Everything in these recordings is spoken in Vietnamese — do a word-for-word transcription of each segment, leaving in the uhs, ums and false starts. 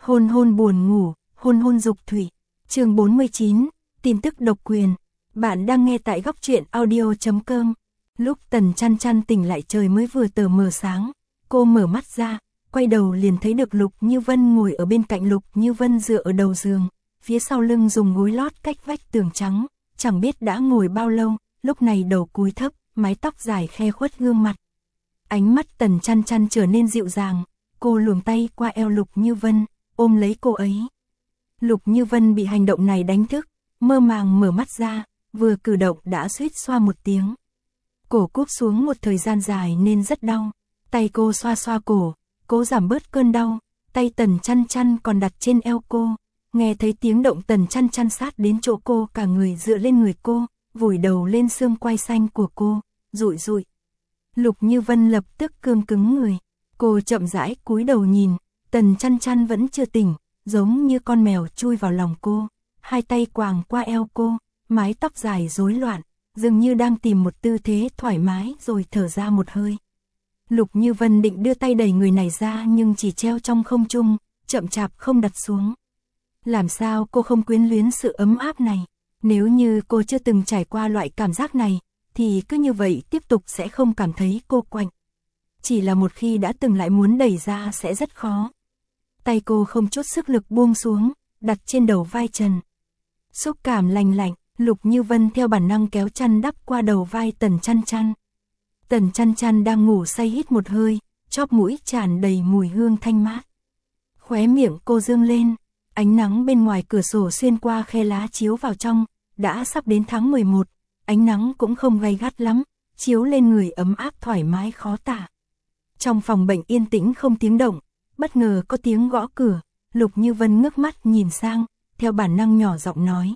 Hôn hôn buồn ngủ, hôn hôn dục thủy. Chương bốn mươi chín, tin tức độc quyền. Bạn đang nghe tại góc truyện audio chấm com. Lúc Tần Chăn Chăn tỉnh lại trời mới vừa tờ mờ sáng, cô mở mắt ra, quay đầu liền thấy được Lục Như Vân ngồi ở bên cạnh. Lục Như Vân dựa ở đầu giường, phía sau lưng dùng gối lót cách vách tường trắng, chẳng biết đã ngồi bao lâu, lúc này đầu cúi thấp, mái tóc dài khe khuất gương mặt. Ánh mắt Tần Chăn Chăn trở nên dịu dàng, cô luồn tay qua eo Lục Như Vân, ôm lấy cô ấy. Lục Như Vân bị hành động này đánh thức, mơ màng mở mắt ra, vừa cử động đã suýt xoa một tiếng. Cổ cúp xuống một thời gian dài nên rất đau, tay cô xoa xoa cổ, cố giảm bớt cơn đau, tay Tần Chăn Chăn còn đặt trên eo cô, nghe thấy tiếng động Tần Chăn Chăn sát đến chỗ cô, cả người dựa lên người cô, vùi đầu lên xương quai xanh của cô, rụi rụi. Lục Như Vân lập tức cương cứng người, cô chậm rãi cúi đầu nhìn, Tần Chăn Chăn vẫn chưa tỉnh, giống như con mèo chui vào lòng cô, hai tay quàng qua eo cô, mái tóc dài rối loạn, dường như đang tìm một tư thế thoải mái rồi thở ra một hơi. Lục Như Vân định đưa tay đẩy người này ra nhưng chỉ treo trong không trung, chậm chạp không đặt xuống. Làm sao cô không quyến luyến sự ấm áp này? Nếu như cô chưa từng trải qua loại cảm giác này, thì cứ như vậy tiếp tục sẽ không cảm thấy cô quạnh. Chỉ là một khi đã từng lại muốn đẩy ra sẽ rất khó. Tay cô không chút sức lực buông xuống, đặt trên đầu vai Trần. Xúc cảm lành lạnh, Lục Như Vân theo bản năng kéo chăn đắp qua đầu vai Tần Chăn Chăn. Tần Chăn Chăn đang ngủ say hít một hơi, chóp mũi tràn đầy mùi hương thanh mát. Khóe miệng cô dương lên, ánh nắng bên ngoài cửa sổ xuyên qua khe lá chiếu vào trong, đã sắp đến tháng mười một, ánh nắng cũng không gay gắt lắm, chiếu lên người ấm áp thoải mái khó tả. Trong phòng bệnh yên tĩnh không tiếng động, bất ngờ có tiếng gõ cửa, Lục Như Vân ngước mắt nhìn sang, theo bản năng nhỏ giọng nói.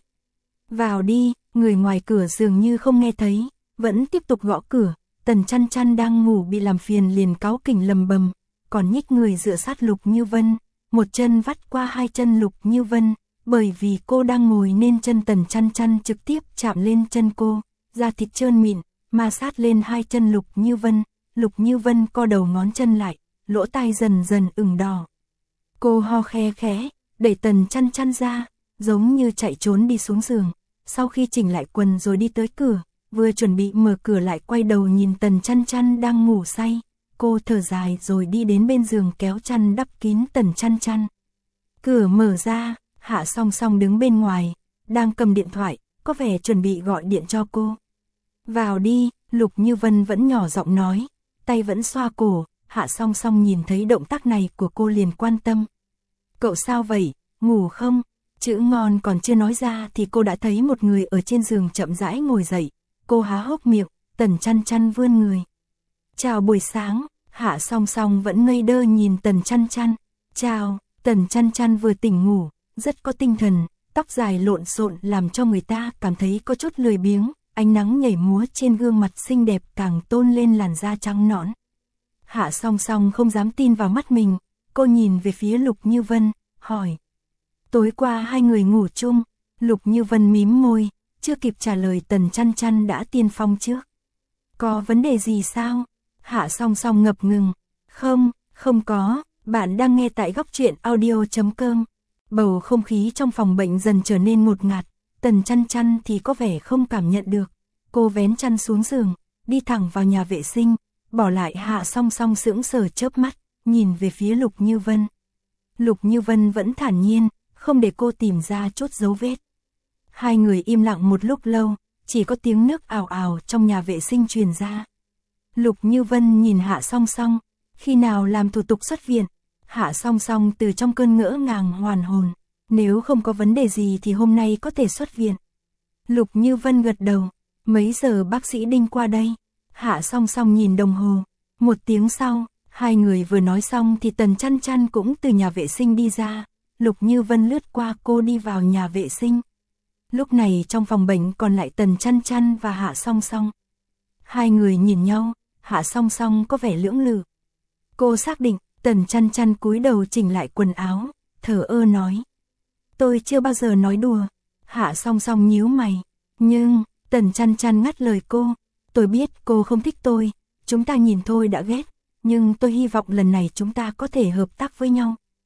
Vào đi, người ngoài cửa dường như không nghe thấy, vẫn tiếp tục gõ cửa. Tần Chăn Chăn đang ngủ bị làm phiền liền cáu kỉnh lầm bầm, còn nhích người dựa sát Lục Như Vân, một chân vắt qua hai chân Lục Như Vân, bởi vì cô đang ngồi nên chân Tần Chăn Chăn trực tiếp chạm lên chân cô, da thịt trơn mịn, ma sát lên hai chân Lục Như Vân. Lục Như Vân co đầu ngón chân lại, lỗ tai dần dần ửng đỏ. Cô ho khe khẽ, đẩy Tần Chăn Chăn ra, giống như chạy trốn đi xuống giường, sau khi chỉnh lại quần rồi đi tới cửa, vừa chuẩn bị mở cửa lại quay đầu nhìn Tần Chăn Chăn đang ngủ say, cô thở dài rồi đi đến bên giường kéo chăn đắp kín Tần Chăn Chăn. Cửa mở ra, Hạ Song Song đứng bên ngoài, đang cầm điện thoại, có vẻ chuẩn bị gọi điện cho cô. Vào đi, Lục Như Vân vẫn nhỏ giọng nói, tay vẫn xoa cổ. Hạ Song Song nhìn thấy động tác này của cô liền quan tâm. Cậu sao vậy, ngủ không? Chữ ngon còn chưa nói ra thì cô đã thấy một người ở trên giường chậm rãi ngồi dậy. Cô há hốc miệng, Tần Chăn Chăn vươn người. Chào buổi sáng, Hạ Song Song vẫn ngây đơ nhìn Tần Chăn Chăn. Chào, Tần Chăn Chăn vừa tỉnh ngủ, rất có tinh thần, tóc dài lộn xộn làm cho người ta cảm thấy có chút lười biếng. Ánh nắng nhảy múa trên gương mặt xinh đẹp càng tôn lên làn da trắng nõn. Hạ Song Song không dám tin vào mắt mình, cô nhìn về phía Lục Như Vân, hỏi. Tối qua hai người ngủ chung, Lục Như Vân mím môi, chưa kịp trả lời Tần Chăn Chăn đã tiên phong trước. Có vấn đề gì sao? Hạ Song Song ngập ngừng. Không, không có, bạn đang nghe tại góc truyện audio chấm com. Bầu không khí trong phòng bệnh dần trở nên ngột ngạt, Tần Chăn Chăn thì có vẻ không cảm nhận được. Cô vén chăn xuống giường, đi thẳng vào nhà vệ sinh, bỏ lại Hạ Song Song sững sờ chớp mắt, nhìn về phía Lục Như Vân. Lục Như Vân vẫn thản nhiên, không để cô tìm ra chút dấu vết. Hai người im lặng một lúc lâu, chỉ có tiếng nước ào ào trong nhà vệ sinh truyền ra. Lục Như Vân nhìn Hạ Song Song, khi nào làm thủ tục xuất viện? Hạ Song Song từ trong cơn ngỡ ngàng hoàn hồn, nếu không có vấn đề gì thì hôm nay có thể xuất viện. Lục Như Vân gật đầu, mấy giờ bác sĩ Đinh qua đây? Hạ Song Song nhìn đồng hồ, một tiếng sau, hai người vừa nói xong thì Tần Chăn Chăn cũng từ nhà vệ sinh đi ra, Lục Như Vân lướt qua cô đi vào nhà vệ sinh. Lúc này trong phòng bệnh còn lại Tần Chăn Chăn và Hạ Song Song. Hai người nhìn nhau, Hạ Song Song có vẻ lưỡng lự. Cô xác định, Tần Chăn Chăn cúi đầu chỉnh lại quần áo, thở ơ nói. Tôi chưa bao giờ nói đùa. Hạ Song Song nhíu mày, nhưng, Tần Chăn Chăn ngắt lời cô. Tôi biết cô không thích tôi, chúng ta nhìn thôi đã ghét, nhưng tôi hy vọng lần này chúng ta có thể hợp tác với nhau.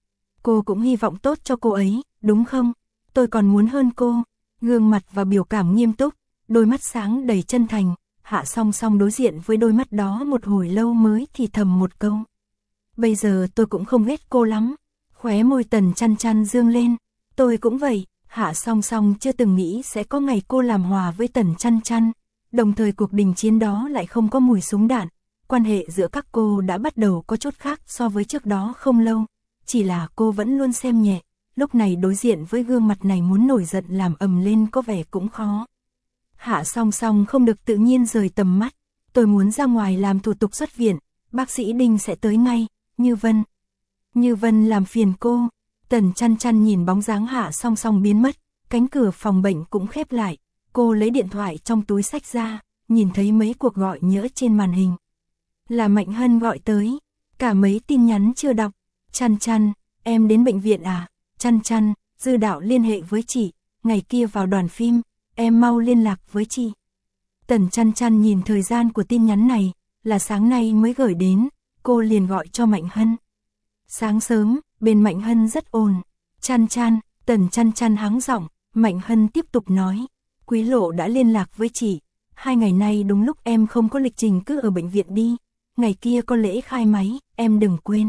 Cô cũng hy vọng tốt cho cô ấy, đúng không? Tôi còn muốn hơn cô. Gương mặt và biểu cảm nghiêm túc, đôi mắt sáng đầy chân thành. Hạ Song Song đối diện với đôi mắt đó một hồi lâu mới thì thầm một câu. Bây giờ tôi cũng không ghét cô lắm. Khóe môi Tần Chăn Chăn dương lên. Tôi cũng vậy. Hạ Song Song chưa từng nghĩ sẽ có ngày cô làm hòa với Tần Chăn Chăn. Đồng thời cuộc đình chiến đó lại không có mùi súng đạn. Quan hệ giữa các cô đã bắt đầu có chút khác so với trước đó không lâu. Chỉ là cô vẫn luôn xem nhẹ. Lúc này đối diện với gương mặt này muốn nổi giận làm ầm lên có vẻ cũng khó. Hạ Song Song không được tự nhiên rời tầm mắt. Tôi muốn ra ngoài làm thủ tục xuất viện. Bác sĩ Đinh sẽ tới ngay. Như Vân. Như Vân làm phiền cô. Tần Chăn Chăn nhìn bóng dáng Hạ Song Song biến mất. Cánh cửa phòng bệnh cũng khép lại. Cô lấy điện thoại trong túi xách ra. Nhìn thấy mấy cuộc gọi nhỡ trên màn hình. Là Mạnh Hân gọi tới. Cả mấy tin nhắn chưa đọc. Chăn Chăn, em đến bệnh viện à? Chăn Chăn, Dư Đạo liên hệ với chị. Ngày kia vào đoàn phim. Em mau liên lạc với chị. Tần Chăn Chăn nhìn thời gian của tin nhắn này. Là sáng nay mới gửi đến. Cô liền gọi cho Mạnh Hân. Sáng sớm, bên Mạnh Hân rất ồn. Chăn Chăn, Tần Chăn Chăn hắng giọng. Mạnh Hân tiếp tục nói. Quý Lộ đã liên lạc với chị. Hai ngày nay đúng lúc em không có lịch trình cứ ở bệnh viện đi. Ngày kia có lễ khai máy, em đừng quên.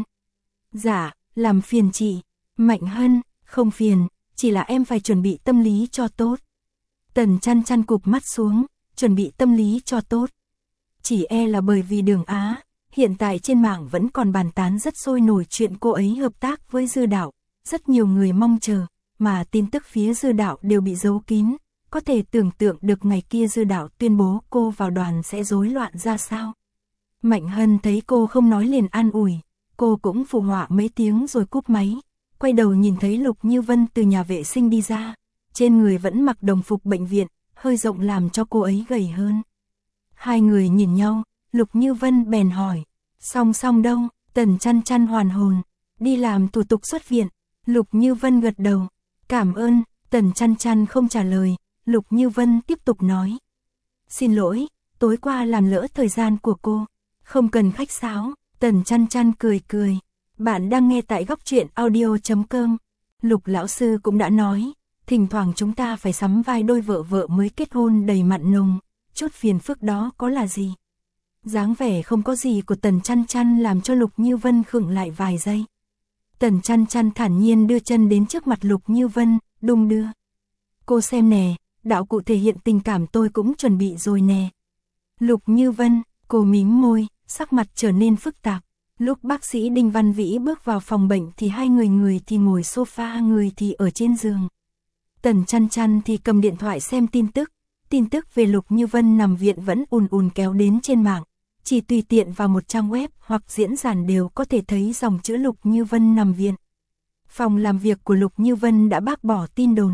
Dạ, làm phiền chị. Mạnh Hân, không phiền, chỉ là em phải chuẩn bị tâm lý cho tốt. Tần Chăn Chăn cụp mắt xuống, chuẩn bị tâm lý cho tốt. Chỉ e là bởi vì Đường Á, hiện tại trên mạng vẫn còn bàn tán rất sôi nổi chuyện cô ấy hợp tác với Dư Đạo. Rất nhiều người mong chờ, mà tin tức phía Dư Đạo đều bị giấu kín. Có thể tưởng tượng được ngày kia Dư Đạo tuyên bố cô vào đoàn sẽ rối loạn ra sao. Mạnh Hân thấy cô không nói liền an ủi. Cô cũng phụ họa mấy tiếng rồi cúp máy. Quay đầu nhìn thấy Lục Như Vân từ nhà vệ sinh đi ra. Trên người vẫn mặc đồng phục bệnh viện, hơi rộng làm cho cô ấy gầy hơn. Hai người nhìn nhau, Lục Như Vân bèn hỏi. Song Song đâu? Tần Chăn Chăn hoàn hồn. Đi làm thủ tục xuất viện. Lục Như Vân gật đầu. Cảm ơn. Tần Chăn Chăn không trả lời. Lục Như Vân tiếp tục nói. Xin lỗi, tối qua làm lỡ thời gian của cô. Không cần khách sáo. Tần Chăn Chăn cười cười. Bạn đang nghe tại góc truyện audio chấm com. Lục lão sư cũng đã nói. Thỉnh thoảng chúng ta phải sắm vai đôi vợ vợ mới kết hôn đầy mặn nồng. Chút phiền phức đó có là gì? Dáng vẻ không có gì của Tần Chăn Chăn làm cho Lục Như Vân khựng lại vài giây. Tần Chăn Chăn thản nhiên đưa chân đến trước mặt Lục Như Vân, đung đưa. Cô xem nè, đạo cụ thể hiện tình cảm tôi cũng chuẩn bị rồi nè. Lục Như Vân, cô mím môi, sắc mặt trở nên phức tạp. Lúc bác sĩ Đinh Văn Vĩ bước vào phòng bệnh thì hai người người thì ngồi sofa, người thì ở trên giường. Tần Chăn Chăn thì cầm điện thoại xem tin tức. Tin tức về Lục Như Vân nằm viện vẫn ùn ùn kéo đến trên mạng. Chỉ tùy tiện vào một trang web hoặc diễn đàn đều có thể thấy dòng chữ Lục Như Vân nằm viện. Phòng làm việc của Lục Như Vân đã bác bỏ tin đồn.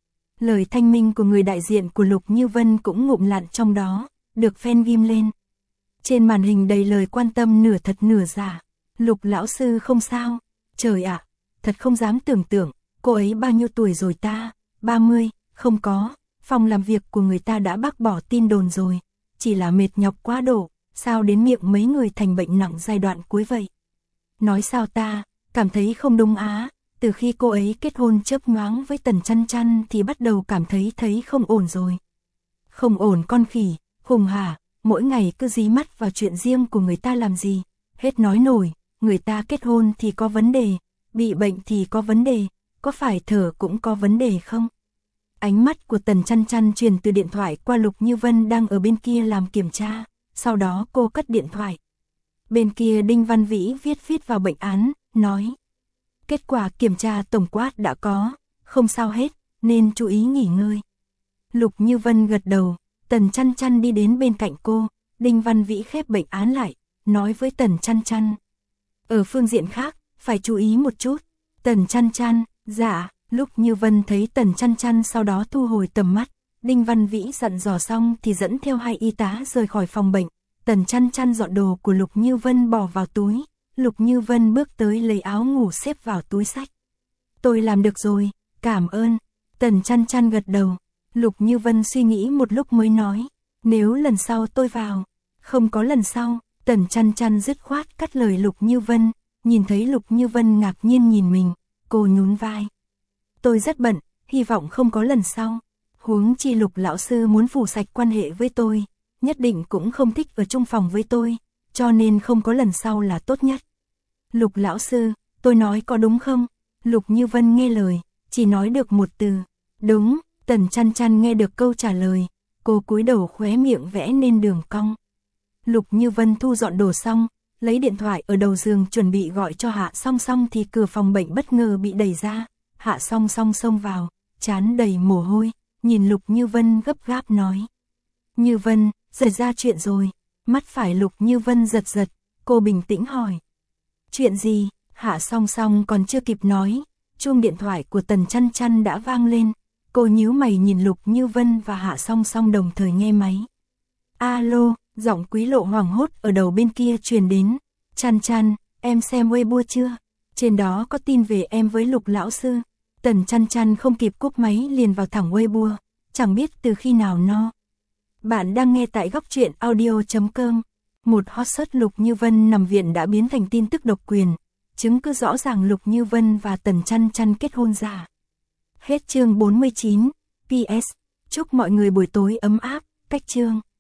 Lời thanh minh của người đại diện của Lục Như Vân cũng ngụm lặn trong đó, được fan ghim lên. Trên màn hình đầy lời quan tâm nửa thật nửa giả. Lục lão sư không sao. Trời ạ, thật không dám tưởng tượng, cô ấy bao nhiêu tuổi rồi ta? ba mươi, không có. Phòng làm việc của người ta đã bác bỏ tin đồn rồi. Chỉ là mệt nhọc quá độ, sao đến miệng mấy người thành bệnh nặng giai đoạn cuối vậy? Nói sao ta, cảm thấy không đúng á. Từ khi cô ấy kết hôn chớp nhoáng với Tần Chăn Chăn thì bắt đầu cảm thấy thấy không ổn rồi. Không ổn con khỉ, Hùng hả, mỗi ngày cứ dí mắt vào chuyện riêng của người ta làm gì. Hết nói nổi, người ta kết hôn thì có vấn đề, bị bệnh thì có vấn đề, có phải thở cũng có vấn đề không? Ánh mắt của Tần Chăn Chăn truyền từ điện thoại qua Lục Như Vân đang ở bên kia làm kiểm tra, sau đó cô cất điện thoại. Bên kia Đinh Văn Vĩ viết viết vào bệnh án, nói. Kết quả kiểm tra tổng quát đã có, không sao hết, nên chú ý nghỉ ngơi. Lục Như Vân gật đầu, Tần Chăn Chăn đi đến bên cạnh cô, Đinh Văn Vĩ khép bệnh án lại, nói với Tần Chăn Chăn. Ở phương diện khác, phải chú ý một chút. Tần Chăn Chăn, dạ. Lúc Như Vân thấy Tần Chăn Chăn sau đó thu hồi tầm mắt, Đinh Văn Vĩ dặn dò xong thì dẫn theo hai y tá rời khỏi phòng bệnh. Tần Chăn Chăn dọn đồ của Lục Như Vân bỏ vào túi. Lục Như Vân bước tới lấy áo ngủ xếp vào túi xách. Tôi làm được rồi, cảm ơn. Tần Chăn Chăn gật đầu. Lục Như Vân suy nghĩ một lúc mới nói. Nếu lần sau tôi vào. Không có lần sau. Tần Chăn Chăn dứt khoát cắt lời Lục Như Vân. Nhìn thấy Lục Như Vân ngạc nhiên nhìn mình. Cô nhún vai. Tôi rất bận, hy vọng không có lần sau. Huống chi Lục lão sư muốn phủ sạch quan hệ với tôi, nhất định cũng không thích ở chung phòng với tôi, cho nên không có lần sau là tốt nhất. Lục lão sư, tôi nói có đúng không? Lục Như Vân nghe lời, chỉ nói được một từ. Đúng. Tần Chăn Chăn nghe được câu trả lời, cô cúi đầu khóe miệng vẽ nên đường cong. Lục Như Vân thu dọn đồ xong, lấy điện thoại ở đầu giường chuẩn bị gọi cho Hạ Song Song thì cửa phòng bệnh bất ngờ bị đẩy ra. Hạ Song Song xông vào, trán đầy mồ hôi, nhìn Lục Như Vân gấp gáp nói. Như Vân, xảy ra chuyện rồi. Mắt phải Lục Như Vân giật giật, cô bình tĩnh hỏi. Chuyện gì? Hạ Song Song còn chưa kịp nói, chuông điện thoại của Tần Chăn Chăn đã vang lên. Cô nhíu mày nhìn Lục Như Vân và Hạ Song Song đồng thời nghe máy. Alo, giọng Quý Lộ hoảng hốt ở đầu bên kia truyền đến. Chăn Chăn, em xem Weibo chưa? Trên đó có tin về em với Lục lão sư. Tần Chăn Chăn không kịp cúp máy liền vào thẳng Weibo, chẳng biết từ khi nào no. Bạn đang nghe tại góc truyện audio chấm com. Một hot search Lục Như Vân nằm viện đã biến thành tin tức độc quyền, chứng cứ rõ ràng Lục Như Vân và Tần Chăn Chăn kết hôn giả. Hết chương bốn mươi chín. pê ét. Chúc mọi người buổi tối ấm áp, cách chương.